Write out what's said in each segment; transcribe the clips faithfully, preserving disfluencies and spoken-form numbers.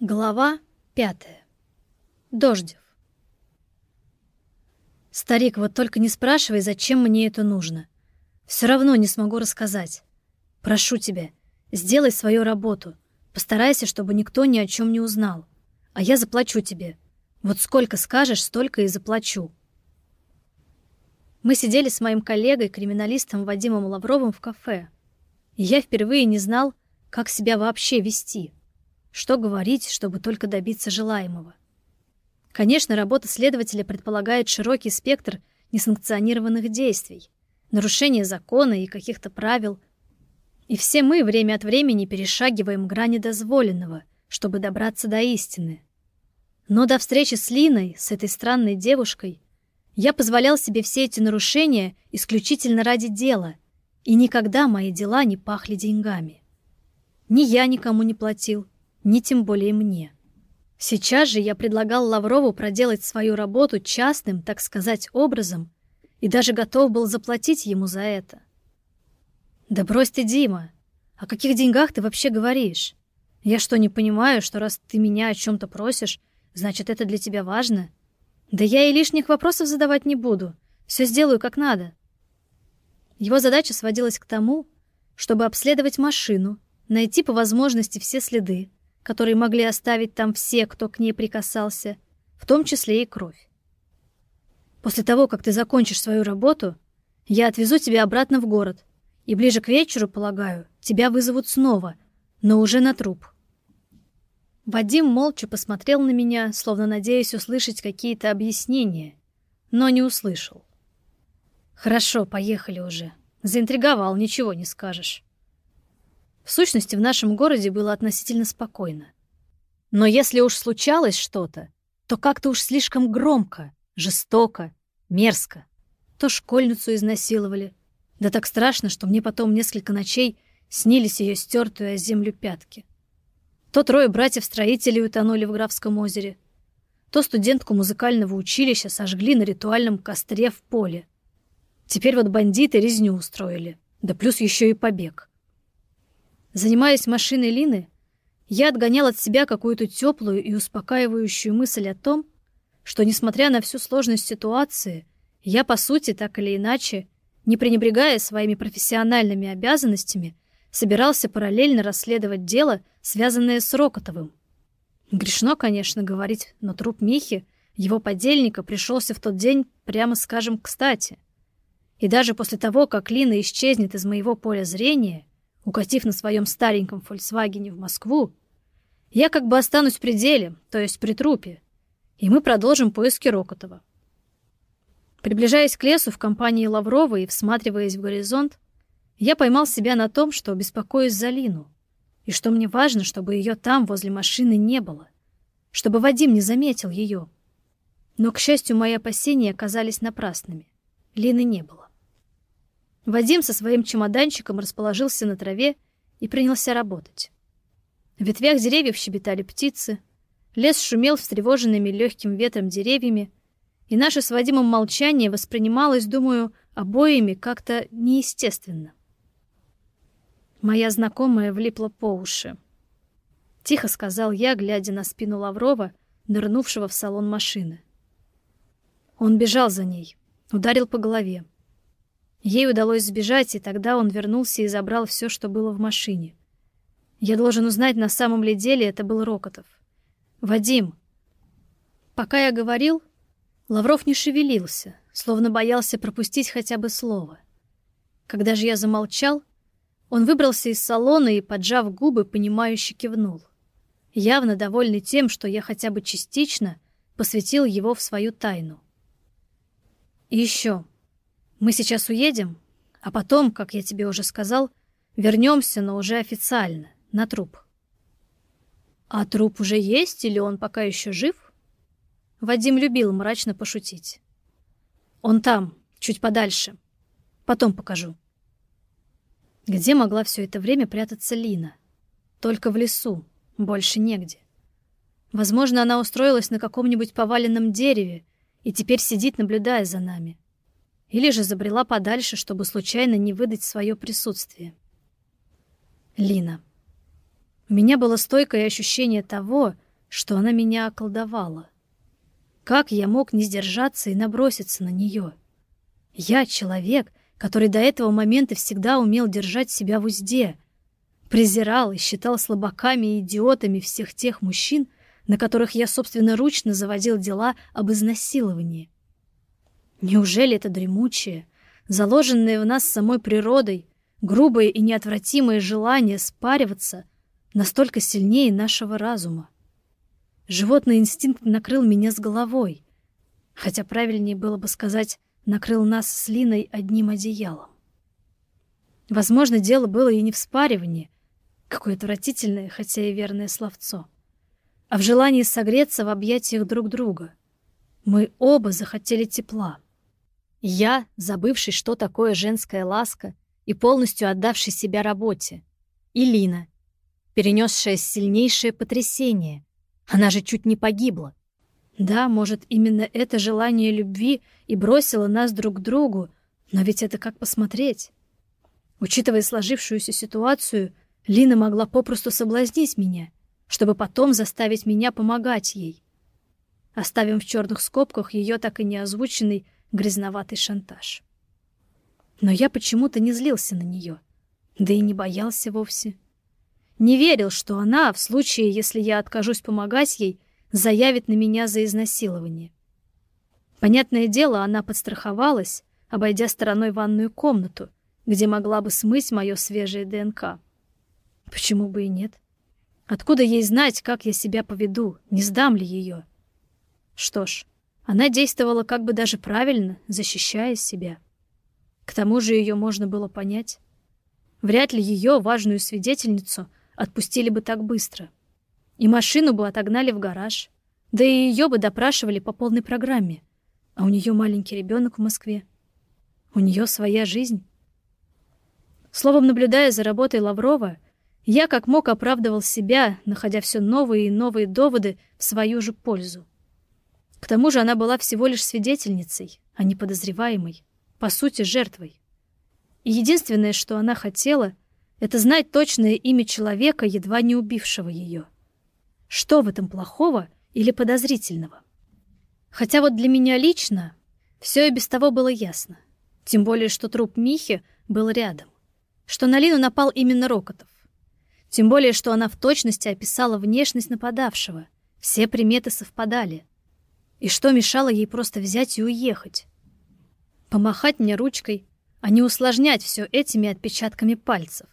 Глава пятая. Дождев. Старик, вот только не спрашивай, зачем мне это нужно. Все равно не смогу рассказать. Прошу тебя, сделай свою работу. Постарайся, чтобы никто ни о чем не узнал. А я заплачу тебе. Вот сколько скажешь, столько и заплачу. Мы сидели с моим коллегой, криминалистом Вадимом Лавровым в кафе. И я впервые не знал, как себя вообще вести. Что говорить, чтобы только добиться желаемого? Конечно, работа следователя предполагает широкий спектр несанкционированных действий, нарушение закона и каких-то правил. И все мы время от времени перешагиваем грани дозволенного, чтобы добраться до истины. Но до встречи с Линой, с этой странной девушкой, я позволял себе все эти нарушения исключительно ради дела, и никогда мои дела не пахли деньгами. Ни я никому не платил, ни тем более мне. Сейчас же я предлагал Лаврову проделать свою работу частным, так сказать, образом, и даже готов был заплатить ему за это. «Да брось ты, Дима! О каких деньгах ты вообще говоришь? Я что, не понимаю, что раз ты меня о чем-то просишь, значит, это для тебя важно? Да я и лишних вопросов задавать не буду, все сделаю как надо». Его задача сводилась к тому, чтобы обследовать машину, найти по возможности все следы, которые могли оставить там все, кто к ней прикасался, в том числе и кровь. «После того, как ты закончишь свою работу, я отвезу тебя обратно в город, и ближе к вечеру, полагаю, тебя вызовут снова, но уже на труп». Вадим молча посмотрел на меня, словно надеясь услышать какие-то объяснения, но не услышал. «Хорошо, поехали уже. Заинтриговал, ничего не скажешь». В сущности, в нашем городе было относительно спокойно. Но если уж случалось что-то, то как-то уж слишком громко, жестоко, мерзко. То школьницу изнасиловали. Да так страшно, что мне потом несколько ночей снились ее стертые о землю пятки. То трое братьев-строителей утонули в Графском озере. То студентку музыкального училища сожгли на ритуальном костре в поле. Теперь вот бандиты резню устроили. Да плюс еще и побег. Занимаясь машиной Лины, я отгонял от себя какую-то теплую и успокаивающую мысль о том, что, несмотря на всю сложность ситуации, я, по сути, так или иначе, не пренебрегая своими профессиональными обязанностями, собирался параллельно расследовать дело, связанное с Рокотовым. Грешно, конечно, говорить, но труп Михи, его подельника, пришелся в тот день, прямо скажем, кстати. И даже после того, как Лина исчезнет из моего поля зрения, укатив на своем стареньком «Фольксвагене» в Москву, я как бы останусь при деле, то есть при трупе, и мы продолжим поиски Рокотова. Приближаясь к лесу в компании Лаврова и всматриваясь в горизонт, я поймал себя на том, что беспокоюсь за Лину, и что мне важно, чтобы ее там, возле машины, не было, чтобы Вадим не заметил ее. Но, к счастью, мои опасения оказались напрасными. Лины не было. Вадим со своим чемоданчиком расположился на траве и принялся работать. В ветвях деревьев щебетали птицы, лес шумел встревоженными легким ветром деревьями, и наше с Вадимом молчание воспринималось, думаю, обоими как-то неестественно. Моя знакомая влипла по уши. Тихо сказал я, глядя на спину Лаврова, нырнувшего в салон машины. Он бежал за ней, ударил по голове. Ей удалось сбежать, и тогда он вернулся и забрал все, что было в машине. Я должен узнать, на самом ли деле это был Рокотов. Вадим. Пока я говорил, Лавров не шевелился, словно боялся пропустить хотя бы слово. Когда же я замолчал, он выбрался из салона и, поджав губы, понимающе кивнул, явно довольный тем, что я хотя бы частично посвятил его в свою тайну. И еще. Мы сейчас уедем, а потом, как я тебе уже сказал, вернемся, но уже официально, на труп. А труп уже есть или он пока еще жив? Вадим любил мрачно пошутить. Он там, чуть подальше. Потом покажу. Где могла все это время прятаться Лина? Только в лесу, больше негде. Возможно, она устроилась на каком-нибудь поваленном дереве и теперь сидит, наблюдая за нами. Или же забрела подальше, чтобы случайно не выдать свое присутствие. Лина. У меня было стойкое ощущение того, что она меня околдовала. Как я мог не сдержаться и наброситься на нее? Я человек, который до этого момента всегда умел держать себя в узде, презирал и считал слабаками и идиотами всех тех мужчин, на которых я собственноручно заводил дела об изнасиловании. Неужели это дремучее, заложенное в нас самой природой, грубое и неотвратимое желание спариваться настолько сильнее нашего разума? Животный инстинкт накрыл меня с головой, хотя правильнее было бы сказать, накрыл нас с Линой одним одеялом. Возможно, дело было и не в спаривании, какое отвратительное, хотя и верное словцо, а в желании согреться в объятиях друг друга. Мы оба захотели тепла. Я, забывший, что такое женская ласка, и полностью отдавший себя работе, и Лина, перенесшая сильнейшее потрясение. Она же чуть не погибла. Да, может, именно это желание любви и бросило нас друг к другу, но ведь это как посмотреть. Учитывая сложившуюся ситуацию, Лина могла попросту соблазнить меня, чтобы потом заставить меня помогать ей. Оставим в черных скобках ее так и не озвученный грязноватый шантаж. Но я почему-то не злился на нее, да и не боялся вовсе. Не верил, что она, в случае, если я откажусь помогать ей, заявит на меня за изнасилование. Понятное дело, она подстраховалась, обойдя стороной ванную комнату, где могла бы смыть мое свежее ДНК. Почему бы и нет? Откуда ей знать, как я себя поведу, не сдам ли ее? Что ж, она действовала как бы даже правильно, защищая себя. К тому же ее можно было понять. Вряд ли ее, важную свидетельницу, отпустили бы так быстро. И машину бы отогнали в гараж, да и ее бы допрашивали по полной программе. А у нее маленький ребенок в Москве. У нее своя жизнь. Словом, наблюдая за работой Лаврова, я как мог оправдывал себя, находя все новые и новые доводы в свою же пользу. К тому же она была всего лишь свидетельницей, а не подозреваемой, по сути, жертвой. И единственное, что она хотела, это знать точное имя человека, едва не убившего ее. Что в этом плохого или подозрительного? Хотя вот для меня лично все и без того было ясно. Тем более, что труп Михи был рядом. Что на Лину напал именно Рокотов. Тем более, что она в точности описала внешность нападавшего. Все приметы совпадали. И что мешало ей просто взять и уехать? Помахать мне ручкой, а не усложнять все этими отпечатками пальцев.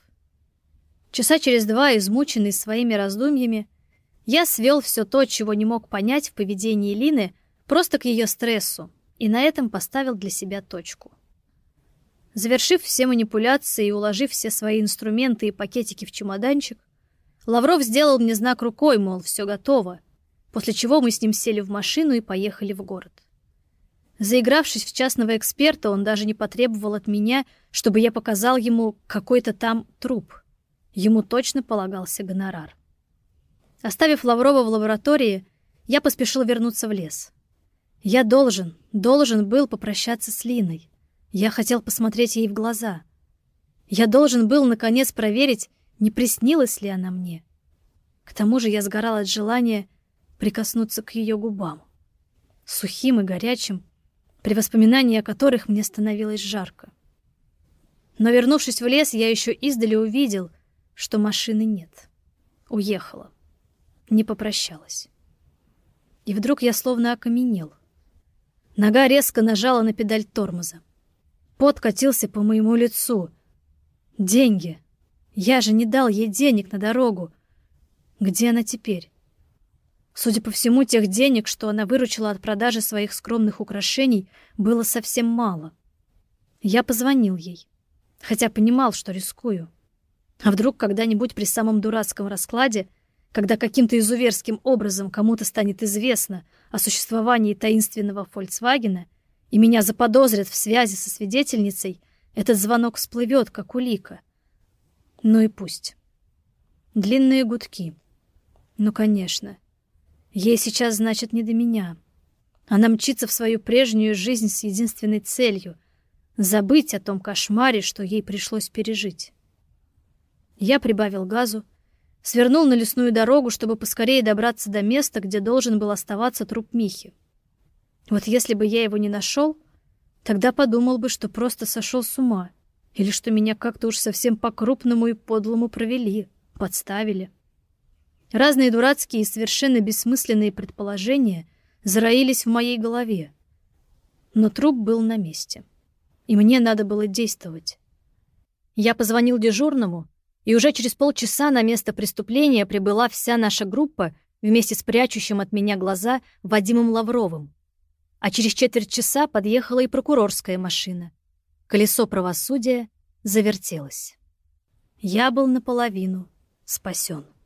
Часа через два, измученный своими раздумьями, я свел все то, чего не мог понять в поведении Лины, просто к ее стрессу, и на этом поставил для себя точку. Завершив все манипуляции и уложив все свои инструменты и пакетики в чемоданчик, Лавров сделал мне знак рукой, мол, все готово, после чего мы с ним сели в машину и поехали в город. Заигравшись в частного эксперта, он даже не потребовал от меня, чтобы я показал ему какой-то там труп. Ему точно полагался гонорар. Оставив Лаврова в лаборатории, я поспешил вернуться в лес. Я должен, должен был попрощаться с Линой. Я хотел посмотреть ей в глаза. Я должен был, наконец, проверить, не приснилась ли она мне. К тому же я сгорал от желания прикоснуться к ее губам. Сухим и горячим, при воспоминании о которых мне становилось жарко. Но, вернувшись в лес, я еще издали увидел, что машины нет. Уехала. Не попрощалась. И вдруг я словно окаменел. Нога резко нажала на педаль тормоза. Пот катился по моему лицу. Деньги. Я же не дал ей денег на дорогу. Где она теперь? Судя по всему, тех денег, что она выручила от продажи своих скромных украшений, было совсем мало. Я позвонил ей, хотя понимал, что рискую. А вдруг когда-нибудь при самом дурацком раскладе, когда каким-то изуверским образом кому-то станет известно о существовании таинственного «Фольксвагена», и меня заподозрят в связи со свидетельницей, этот звонок всплывет, как улика. Ну и пусть. Длинные гудки. Ну, конечно. Ей сейчас, значит, не до меня. Она мчится в свою прежнюю жизнь с единственной целью — забыть о том кошмаре, что ей пришлось пережить. Я прибавил газу, Свернул на лесную дорогу, чтобы поскорее добраться до места, где должен был оставаться труп Михи. Вот если бы я его не нашел, тогда подумал бы, что просто сошел с ума, или что меня как-то уж совсем по-крупному и подлому провели, подставили. Разные дурацкие и совершенно бессмысленные предположения зароились в моей голове. Но труп был на месте, и мне надо было действовать. Я позвонил дежурному, и уже через полчаса на место преступления прибыла вся наша группа вместе с прячущим от меня глаза Вадимом Лавровым. А через четверть часа подъехала и прокурорская машина. Колесо правосудия завертелось. Я был наполовину спасен.